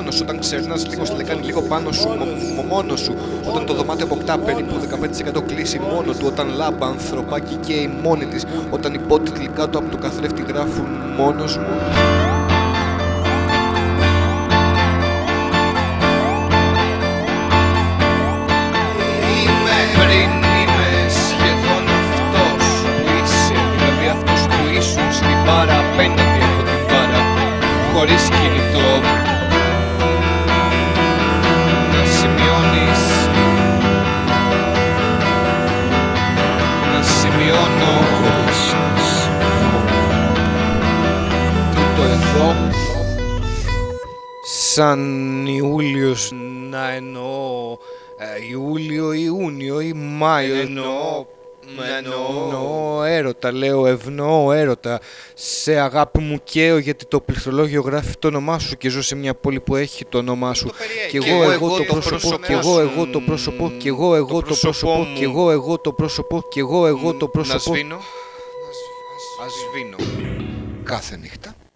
πάνω σου. Όταν ξερνάς λίγο στη λεκάνη, λίγο πάνω σου, μόνος σου. Όταν το δωμάτιο αποκτά περίπου 15% κλείσει μόνο του. Όταν λάμπα, ανθρωπάκι καίει μόνη της. Όταν οι υπότιτλοι κάτω από το καθρέφτη γράφουν μόνος μου. Απέναντι από την μπάρα, χωρίς κινητό. Να σημειώνεις, να σημειώνω τούτο εδώ. Σαν Ιούλιος να εννοώ Ιούλιο, Ιούνιο ή Μάιο. Εννοώ έρωτα, λέω, ευνοώ έρωτα. Σε αγάπη μου καίω γιατί το πληκτρολόγιο γράφει το όνομά σου και ζω σε μια πόλη που έχει το όνομά σου. Κι εγώ το πρόσωπο, κι εγώ το πρόσωπο, κι εγώ το πρόσωπο, κι εγώ το πρόσωπο, κι εγώ το πρόσωπο. Να σβήνω κάθε νύχτα.